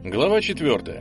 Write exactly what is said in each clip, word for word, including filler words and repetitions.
Глава четвертая.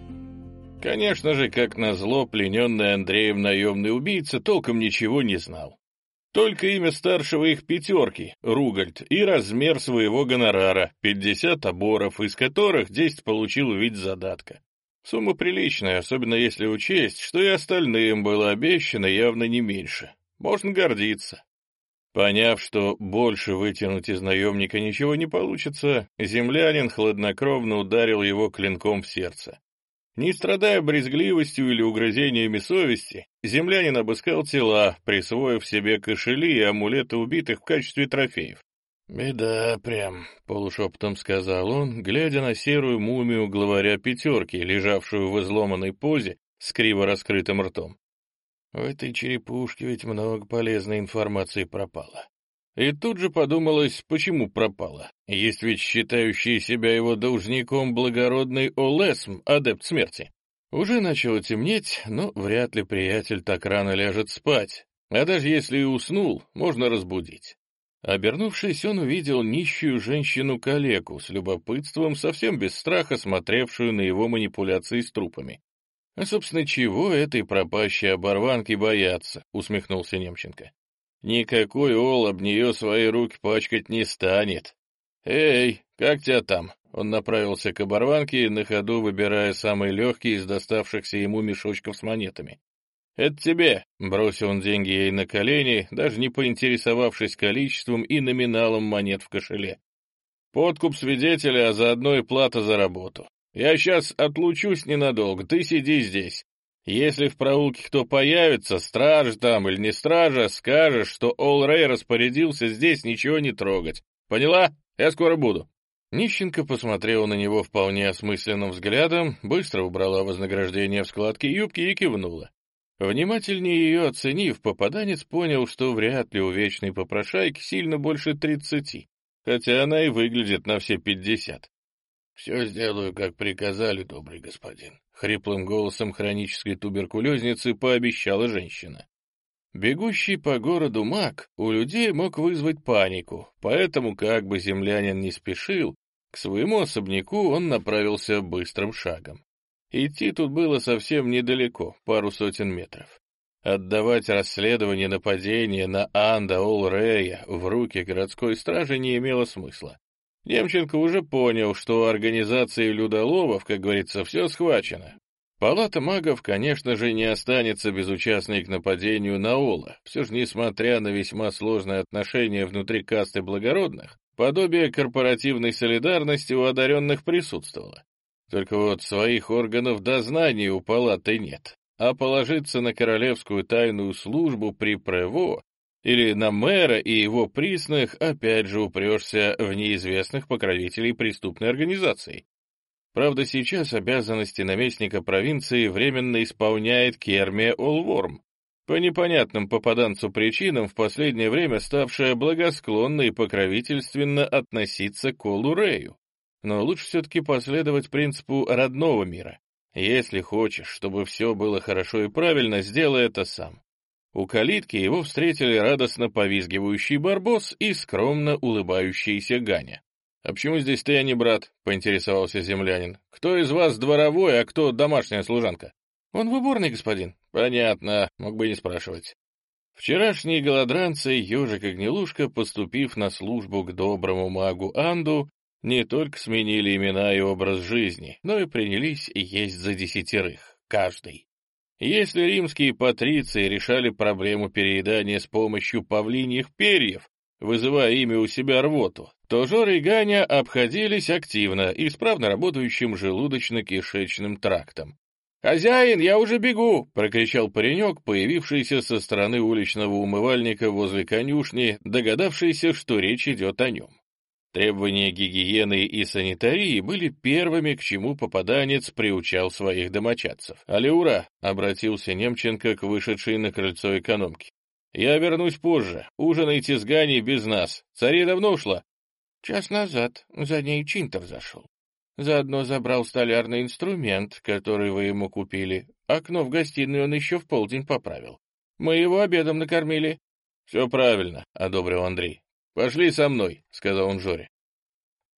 Конечно же, как назло, плененный Андреем наемный убийца толком ничего не знал. Только имя старшего их пятерки, Ругальд, и размер своего гонорара, пятьдесят оборов, из которых десять получил в виде задатка. Сумма приличная, особенно если учесть, что и остальным было обещано явно не меньше. Можно гордиться. Поняв, что больше вытянуть из наемника ничего не получится, землянин хладнокровно ударил его клинком в сердце. Не страдая брезгливостью или угрызениями совести, землянин обыскал тела, присвоив себе кошели и амулеты убитых в качестве трофеев. «Беда прям», — полушепотом сказал он, глядя на серую мумию главаря пятерки, лежавшую в изломанной позе с криво раскрытым ртом. В этой черепушке ведь много полезной информации пропало. И тут же подумалось, почему пропало. Есть ведь считающий себя его должником благородный Олесм, адепт смерти. Уже начало темнеть, но вряд ли приятель так рано ляжет спать. А даже если и уснул, можно разбудить. Обернувшись, он увидел нищую женщину-калеку с любопытством, совсем без страха смотревшую на его манипуляции с трупами. «А, собственно, чего этой пропащей оборванки бояться?» — усмехнулся Немченко. «Никакой ол об нее свои руки пачкать не станет. Эй, как тебя там?» Он направился к оборванке, на ходу выбирая самый легкий из доставшихся ему мешочков с монетами. «Это тебе!» — бросил он деньги ей на колени, даже не поинтересовавшись количеством и номиналом монет в кошеле. «Подкуп свидетеля, а заодно и плата за работу. Я сейчас отлучусь ненадолго, ты сиди здесь. Если в проулке кто появится, стража там или не стража, скажешь, что Ол Рэй распорядился здесь ничего не трогать. Поняла? Я скоро буду». Нищенко посмотрела на него вполне осмысленным взглядом, быстро убрала вознаграждение в складки юбки и кивнула. Внимательнее ее оценив, попаданец понял, что вряд ли у вечной попрошайки сильно больше тридцати, хотя она и выглядит на все пятьдесят. «Все сделаю, как приказали, добрый господин», — хриплым голосом хронической туберкулезницы пообещала женщина. Бегущий по городу маг у людей мог вызвать панику, поэтому, как бы землянин не спешил, к своему особняку он направился быстрым шагом. Идти тут было совсем недалеко, пару сотен метров. Отдавать расследование нападения на Анда Ол Рэя в руки городской стражи не имело смысла. Немченко уже понял, что у организации людоловов, как говорится, все схвачено. Палата магов, конечно же, не останется безучастной к нападению на Ола. Все же, несмотря на весьма сложные отношения внутри касты благородных, подобие корпоративной солидарности у одаренных присутствовало. Только вот своих органов дознания у палаты нет, а положиться на королевскую тайную службу при Прево или на мэра и его присных опять же упрешься в неизвестных покровителей преступной организации. Правда, сейчас обязанности наместника провинции временно исполняет Кермия Олворм, по непонятным попаданцу причинам в последнее время ставшая благосклонно и покровительственно относиться к Олу Рэю. Но лучше все-таки последовать принципу родного мира. Если хочешь, чтобы все было хорошо и правильно, сделай это сам. У калитки его встретили радостно повизгивающий барбос и скромно улыбающийся Ганя. «А почему здесь ты, а не брат?» — поинтересовался землянин. «Кто из вас дворовой, а кто домашняя служанка?» «Он в уборной, господин». «Понятно, мог бы не спрашивать». Вчерашние голодранцы, ежик и гнилушка, поступив на службу к доброму магу Анду, не только сменили имена и образ жизни, но и принялись есть за десятерых, каждый. Если римские патриции решали проблему переедания с помощью павлиньих перьев, вызывая ими у себя рвоту, то Жора и Ганя обходились активно, исправно работающим желудочно-кишечным трактом. «Хозяин, я уже бегу!» — прокричал паренек, появившийся со стороны уличного умывальника возле конюшни, догадавшийся, что речь идет о нем. Требования гигиены и санитарии были первыми, к чему попаданец приучал своих домочадцев. «Алиура!» — обратился Немченко к вышедшей на крыльцо экономке. «Я вернусь позже. Ужинайте с Ганей без нас. Цари давно ушла?» «Час назад. За ней Чинтер зашел. Заодно забрал столярный инструмент, который вы ему купили. Окно в гостиной он еще в полдень поправил. Мы его обедом накормили». «Все правильно», — одобрил Андрей. «Пошли со мной», — сказал он Жоре.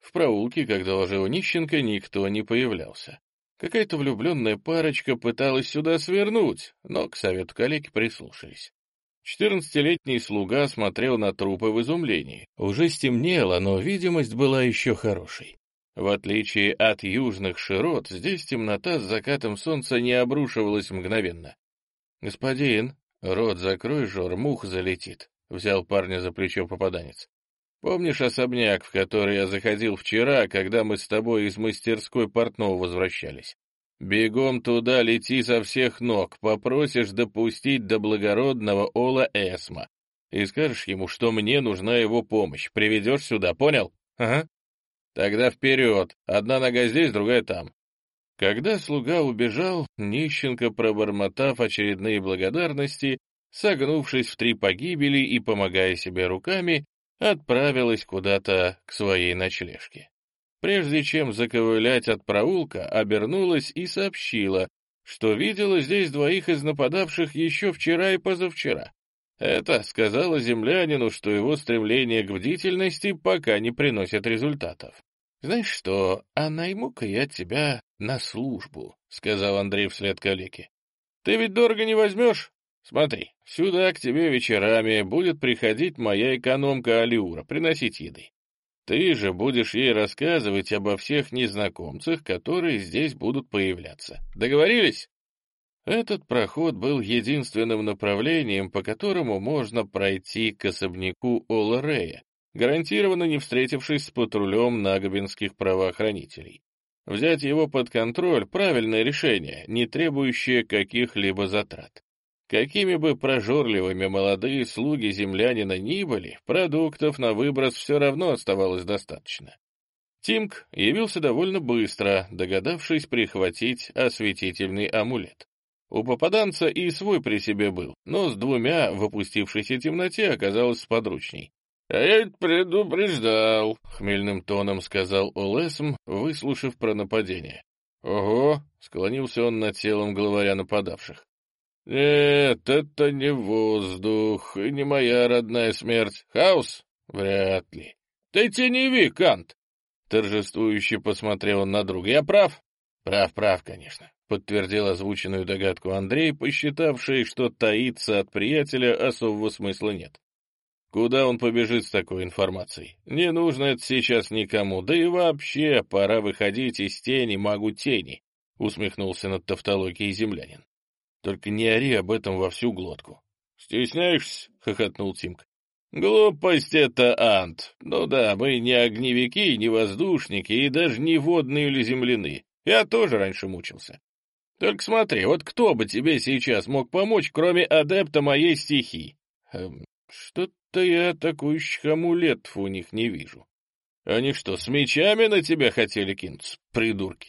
В проулке, как доложил Нищенко, никто не появлялся. Какая-то влюбленная парочка пыталась сюда свернуть, но к совету коллеги прислушались. Четырнадцатилетний слуга смотрел на трупы в изумлении. Уже стемнело, но видимость была еще хорошей. В отличие от южных широт, здесь темнота с закатом солнца не обрушивалась мгновенно. «Господин, рот закрой, Жор, мух залетит», — взял парня за плечо попаданец. «Помнишь особняк, в который я заходил вчера, когда мы с тобой из мастерской портного возвращались? Бегом туда лети со всех ног, попросишь допустить до благородного Ола Эсма и скажешь ему, что мне нужна его помощь. Приведешь сюда, понял? Ага. Тогда вперед, одна нога здесь, другая там». Когда слуга убежал, Нищенко, пробормотав очередные благодарности, согнувшись в три погибели и помогая себе руками, отправилась куда-то к своей ночлежке. Прежде чем заковылять от проулка, обернулась и сообщила, что видела здесь двоих из нападавших еще вчера и позавчера. Это сказала землянину, что его стремление к бдительности пока не приносит результатов. «Знаешь что, а найму-ка я тебя на службу», — сказал Андрей вслед калеке. «Ты ведь дорого не возьмешь? Смотри, сюда к тебе вечерами будет приходить моя экономка Алиура, приносить еды. Ты же будешь ей рассказывать обо всех незнакомцах, которые здесь будут появляться. Договорились?» Этот проход был единственным направлением, по которому можно пройти к особняку Ола Рея, гарантированно не встретившись с патрулем нагобинских правоохранителей. Взять его под контроль — правильное решение, не требующее каких-либо затрат. Какими бы прожорливыми молодые слуги землянина ни были, продуктов на выброс все равно оставалось достаточно. Тимк явился довольно быстро, догадавшись прихватить осветительный амулет. У попаданца и свой при себе был, но с двумя в опустившейся темноте оказалось сподручней. «А я ведь предупреждал», — хмельным тоном сказал Олесм, выслушав про нападение. «Ого», — склонился он над телом главаря нападавших. «Нет, это не воздух, и не моя родная смерть. Хаос? Вряд ли. Ты теневи, Кант!» Торжествующе посмотрел он на друга. «Я прав?» «Прав, прав, конечно», — подтвердил озвученную догадку Андрей, посчитавший, что таиться от приятеля особого смысла нет. Куда он побежит с такой информацией? Не нужно это сейчас никому, да и вообще пора выходить из тени магу тени, — усмехнулся над тавтологией землянин. Только не ори об этом во всю глотку. — Стесняешься? — хохотнул Тимк. — Глупость это, Ант. Ну да, мы не огневики, не воздушники и даже не водные или земляные. Я тоже раньше мучился. Только смотри, вот кто бы тебе сейчас мог помочь, кроме адепта моей стихии? Эм, что-то я атакующих амулетов у них не вижу. Они что, с мечами на тебя хотели кинуться, придурки?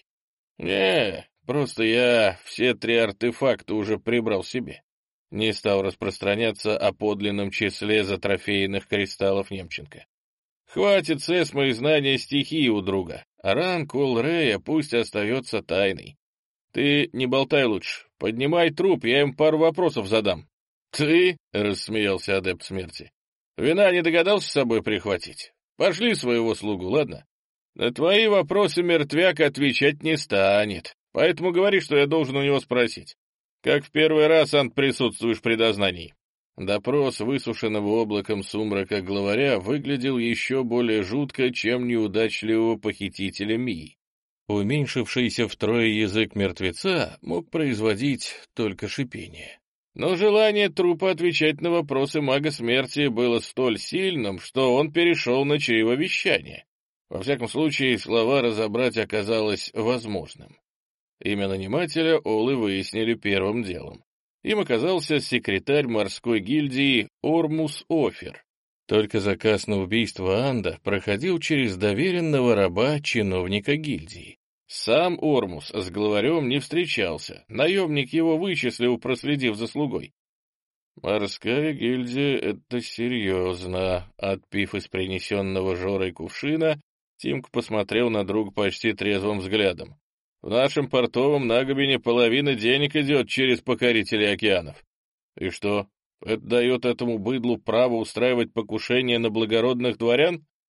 Не, просто я все три артефакта уже прибрал себе. Не стал распространяться о подлинном числе затрофейных кристаллов Немченко. Хватит с эсма и знания стихии у друга, а ранг Олрея пусть остается тайной. Ты не болтай лучше, поднимай труп, я им пару вопросов задам. Ты, — рассмеялся адепт смерти, — вина не догадался с собой прихватить? Пошли своего слугу, ладно? На твои вопросы мертвяк отвечать не станет, поэтому говори, что я должен у него спросить. Как в первый раз, Ант, присутствуешь при дознании? Допрос высушенного облаком сумрака главаря выглядел еще более жутко, чем неудачливого похитителя Мии. Уменьшившийся втрое язык мертвеца мог производить только шипение. Но желание трупа отвечать на вопросы мага смерти было столь сильным, что он перешел на чревовещание. Во всяком случае, слова разобрать оказалось возможным. Имя нанимателя Олы выяснили первым делом. Им оказался секретарь морской гильдии Ормус Офер. Только заказ на убийство Анда проходил через доверенного раба чиновника гильдии. Сам Ормус с главарем не встречался, наемник его вычислил, проследив за слугой. «Морская гильдия — это серьезно», — отпив из принесенного Жорой кувшина, Тимк посмотрел на друга почти трезвым взглядом. «В нашем портовом Нагобине половина денег идет через покорителей океанов. И что, это дает этому быдлу право устраивать покушение на благородных дворян?»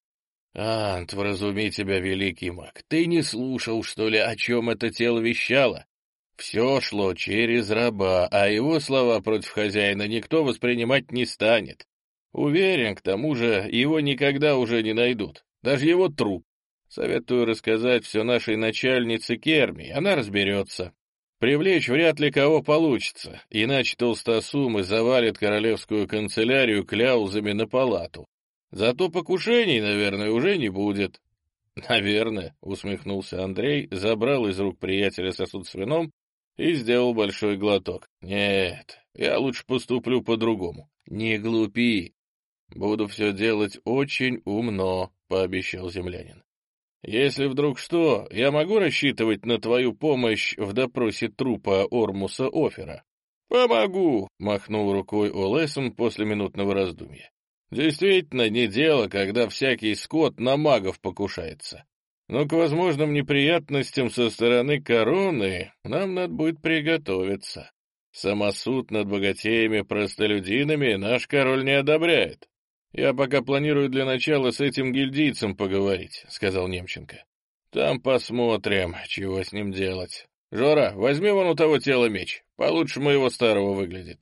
«Ант, вразуми тебя, великий маг, ты не слушал, что ли, о чем это тело вещало? Все шло через раба, а его слова против хозяина никто воспринимать не станет. Уверен, к тому же, его никогда уже не найдут, даже его труп. Советую рассказать все нашей начальнице Керми, она разберется. Привлечь вряд ли кого получится, иначе толстосумы завалят королевскую канцелярию кляузами на палату. Зато покушений, наверное, уже не будет». «Наверное», — усмехнулся Андрей, забрал из рук приятеля сосуд с вином и сделал большой глоток. «Нет, я лучше поступлю по-другому. Не глупи. Буду все делать очень умно», — пообещал землянин. «Если вдруг что, я могу рассчитывать на твою помощь в допросе трупа Ормуса Оффера?» «Помогу», — махнул рукой Олесом после минутного раздумья. «Действительно, не дело, когда всякий скот на магов покушается. Но к возможным неприятностям со стороны короны нам надо будет приготовиться. Самосуд над богатеями-простолюдинами наш король не одобряет. Я пока планирую для начала с этим гильдийцем поговорить», — сказал Немченко. «Там посмотрим, чего с ним делать. Жора, возьми вон у того тела меч, получше моего старого выглядит».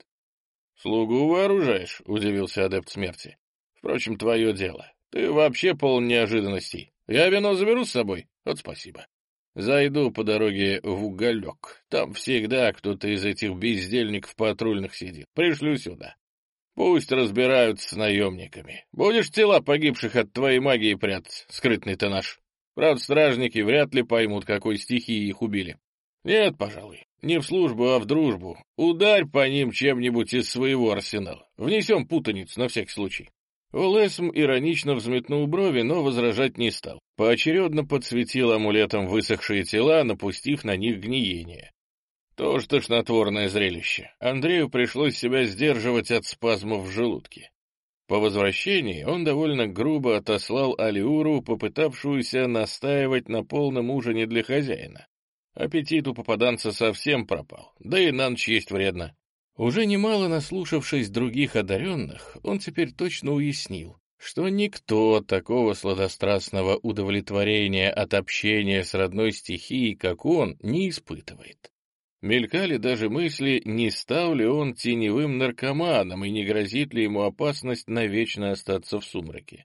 «Слугу вооружаешь?» — удивился адепт смерти. «Впрочем, твое дело. Ты вообще полон неожиданностей. Я вино заберу с собой? Вот спасибо. Зайду по дороге в уголек. Там всегда кто-то из этих бездельников патрульных сидит. Пришлю сюда. Пусть разбираются с наемниками. Будешь тела погибших от твоей магии прятать, скрытный ты наш. Правда, стражники вряд ли поймут, какой стихией их убили. Нет, пожалуй, не в службу, а в дружбу. Ударь по ним чем-нибудь из своего арсенала. Внесем путаницу на всякий случай». Олесм иронично взметнул брови, но возражать не стал. Поочередно подсветил амулетом высохшие тела, напустив на них гниение. Тоже тошнотворное зрелище. Андрею пришлось себя сдерживать от спазмов в желудке. По возвращении он довольно грубо отослал Алиуру, попытавшуюся настаивать на полном ужине для хозяина. Аппетит у попаданца совсем пропал, да и на ночь есть вредно. Уже немало наслушавшись других одаренных, он теперь точно уяснил, что никто такого сладострастного удовлетворения от общения с родной стихией, как он, не испытывает. Мелькали даже мысли, не стал ли он теневым наркоманом и не грозит ли ему опасность навечно остаться в сумраке.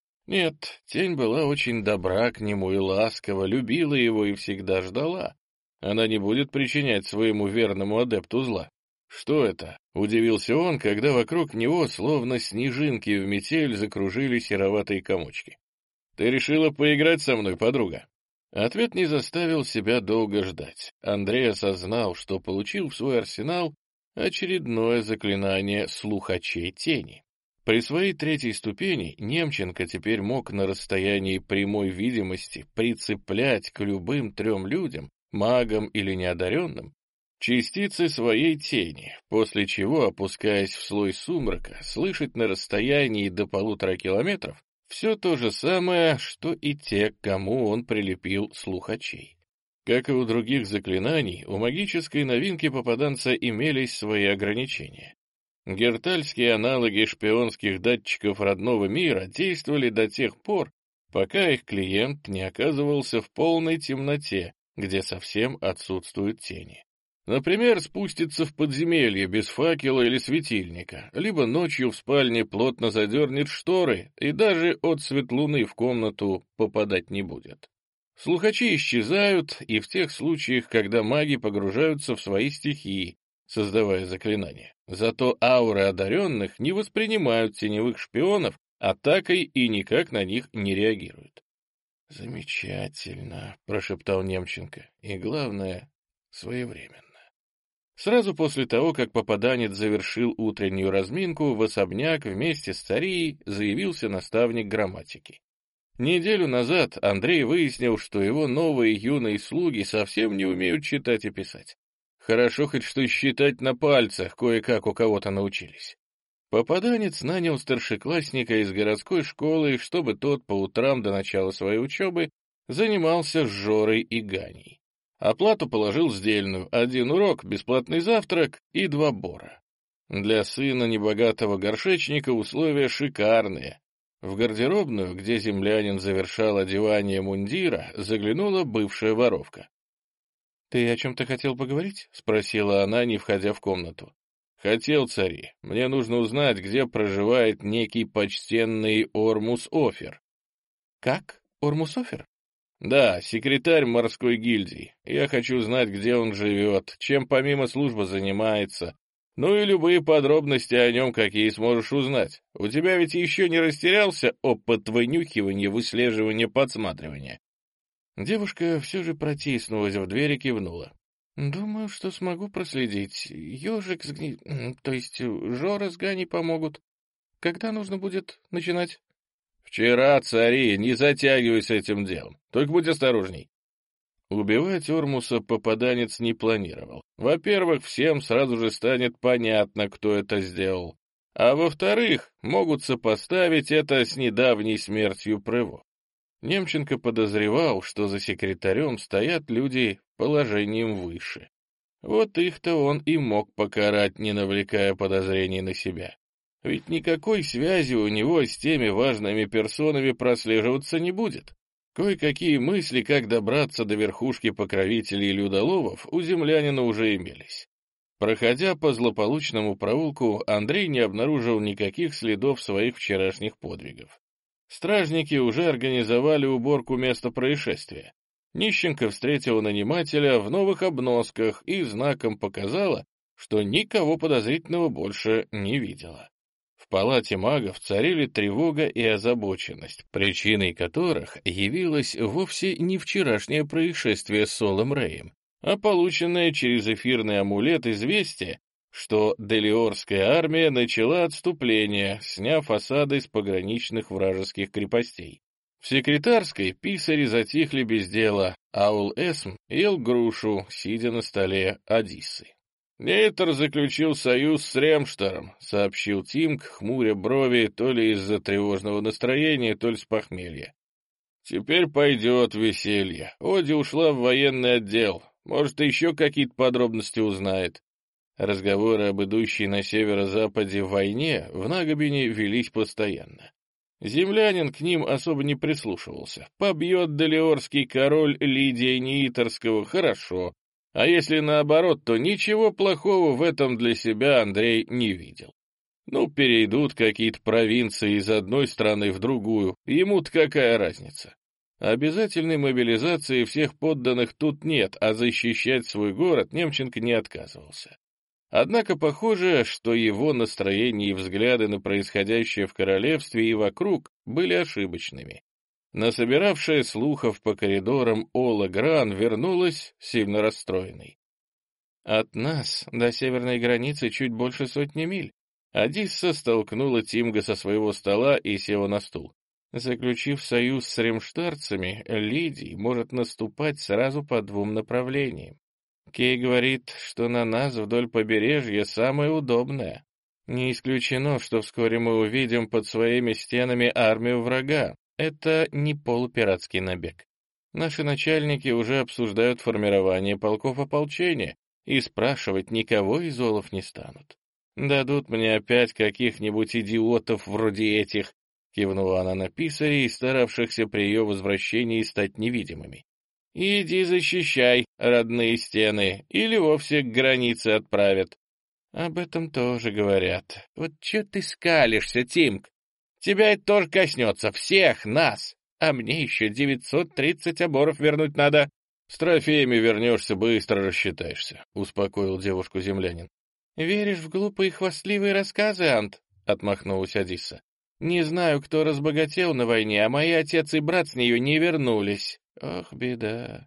Нет, тень была очень добра к нему и ласкова, любила его и всегда ждала. Она не будет причинять своему верному адепту зла. «Что это?» — удивился он, когда вокруг него, словно снежинки в метель, закружили сероватые комочки. «Ты решила поиграть со мной, подруга?» Ответ не заставил себя долго ждать. Андрей осознал, что получил в свой арсенал очередное заклинание слухачей тени. При своей третьей ступени Немченко теперь мог на расстоянии прямой видимости прицеплять к любым трем людям, магам или неодаренным, частицы своей тени, после чего, опускаясь в слой сумрака, слышать на расстоянии до полутора километров все то же самое, что и те, к кому он прилепил слухачей. Как и у других заклинаний, у магической новинки попаданца имелись свои ограничения. Гертальские аналоги шпионских датчиков родного мира действовали до тех пор, пока их клиент не оказывался в полной темноте, где совсем отсутствуют тени. Например, спустится в подземелье без факела или светильника, либо ночью в спальне плотно задернет шторы и даже отсвет луны в комнату попадать не будет. Слухачи исчезают и в тех случаях, когда маги погружаются в свои стихии, создавая заклинания. Зато ауры одаренных не воспринимают теневых шпионов атакой и никак на них не реагируют. «Замечательно», — прошептал Немченко, — «и главное, своевременно». Сразу после того, как попаданец завершил утреннюю разминку, в особняк вместе с царией заявился наставник грамматики. Неделю назад Андрей выяснил, что его новые юные слуги совсем не умеют читать и писать. Хорошо хоть что считать на пальцах кое-как у кого-то научились. Попаданец нанял старшеклассника из городской школы, чтобы тот по утрам до начала своей учебы занимался с Жорой и Ганей. Оплату положил сдельную: один урок, бесплатный завтрак и два бора. Для сына небогатого горшечника условия шикарные. В гардеробную, где землянин завершал одевание мундира, заглянула бывшая воровка. «Ты о чем-то хотел поговорить?» — спросила она, не входя в комнату. «Хотел, цари. Мне нужно узнать, где проживает некий почтенный Ормус Офер». «Как? Ормус Офер?» «Да, секретарь морской гильдии. Я хочу знать, где он живет, чем помимо службы занимается. Ну и любые подробности о нем, какие сможешь узнать. У тебя ведь еще не растерялся опыт вынюхивания, выслеживания, подсматривания?» Девушка все же протиснулась в дверь и кивнула. «Думаю, что смогу проследить. Ежик с гни... то есть Жора с Ганей помогут. Когда нужно будет начинать?» «Вчера, цари, не затягивай с этим делом. Только будь осторожней». Убивать Ормуса попаданец не планировал. Во-первых, всем сразу же станет понятно, кто это сделал. А во-вторых, могут сопоставить это с недавней смертью Прево. Немченко подозревал, что за секретарем стоят люди положением выше. Вот их-то он и мог покарать, не навлекая подозрений на себя. Ведь никакой связи у него с теми важными персонами прослеживаться не будет. Кое-какие мысли, как добраться до верхушки покровителей людоловов, у землянина уже имелись. Проходя по злополучному проулку, Андрей не обнаружил никаких следов своих вчерашних подвигов. Стражники уже организовали уборку места происшествия. Нищенко встретила нанимателя в новых обносках и знаком показала, что никого подозрительного больше не видела. В палате магов царили тревога и озабоченность, причиной которых явилось вовсе не вчерашнее происшествие с Солом Рэем, а полученное через эфирный амулет известие, что Делиорская армия начала отступление, сняв осады с пограничных вражеских крепостей. В секретарской писари затихли без дела, а Ул-Эсм ел грушу, сидя на столе Одиссы. «Нейтер заключил союз с Ремштером», — сообщил Тимк, хмуря брови то ли из-за тревожного настроения, то ли с похмелья. «Теперь пойдет веселье. Оди ушла в военный отдел. Может, еще какие-то подробности узнает». Разговоры об идущей на северо-западе войне в Нагобине велись постоянно. Землянин к ним особо не прислушивался. Побьет Делиорский король Лидия Нейтерского — хорошо, а если наоборот, то ничего плохого в этом для себя Андрей не видел. Ну, перейдут какие-то провинции из одной страны в другую, ему-то какая разница? Обязательной мобилизации всех подданных тут нет, а защищать свой город Немченко не отказывался. Однако похоже, что его настроение и взгляды на происходящее в королевстве и вокруг были ошибочными. Насобиравшая слухов по коридорам Ола Гран вернулась сильно расстроенной. «От нас до северной границы чуть больше сотни миль». Одисса столкнула Тимга со своего стола и села на стул. Заключив союз с ремштарцами, Лидий может наступать сразу по двум направлениям. Кей говорит, что на нас вдоль побережья самое удобное. Не исключено, что вскоре мы увидим под своими стенами армию врага. Это не полупиратский набег. Наши начальники уже обсуждают формирование полков ополчения и спрашивать никого из олов не станут. Дадут мне опять каких-нибудь идиотов вроде этих, кивнула она на писарей, старавшихся при ее возвращении стать невидимыми. Иди защищай родные стены, или вовсе к границе отправят. Об этом тоже говорят. Вот че ты скалишься, Тимк? Тебя это тоже коснется, всех нас. А мне еще девятьсот тридцать оборов вернуть надо. С трофеями вернешься, быстро рассчитаешься, успокоил девушку землянин. Веришь в глупые хвастливые рассказы, Ант? Отмахнулась Одисса. Не знаю, кто разбогател на войне, а мои отец и брат с нее не вернулись. Ох, беда.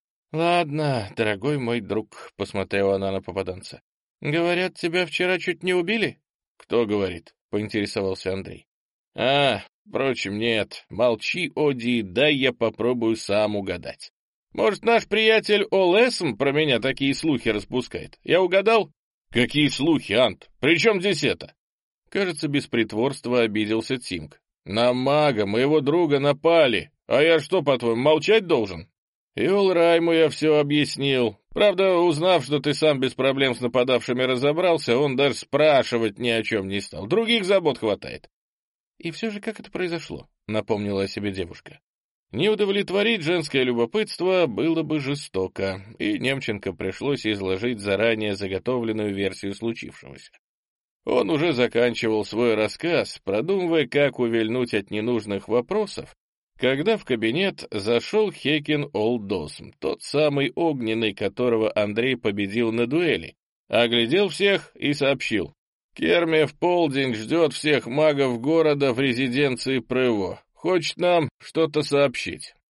Ладно, дорогой мой друг, посмотрела она на попаданца. Говорят, тебя вчера чуть не убили? Кто говорит? Поинтересовался Андрей. А, впрочем, нет. Молчи, Оди, дай я попробую сам угадать. Может, наш приятель Олэсм про меня такие слухи распускает? Я угадал? Какие слухи, Ант? При чем здесь это? Кажется, без притворства обиделся Тимк. На мага, моего друга, напали. А я что, по-твоему, молчать должен? Иол Райму я все объяснил. Правда, узнав, что ты сам без проблем с нападавшими разобрался, он даже спрашивать ни о чем не стал. Других забот хватает. И все же как это произошло, напомнила о себе девушка. Не удовлетворить женское любопытство было бы жестоко, и Немченко пришлось изложить заранее заготовленную версию случившегося. Он уже заканчивал свой рассказ, продумывая, как увильнуть от ненужных вопросов, когда в кабинет зашел Хекин Олдосм, тот самый огненный, которого Андрей победил на дуэли, оглядел всех и сообщил: «Керми в полдень ждет всех магов города в резиденции Прево. Хочет нам что-то сообщить».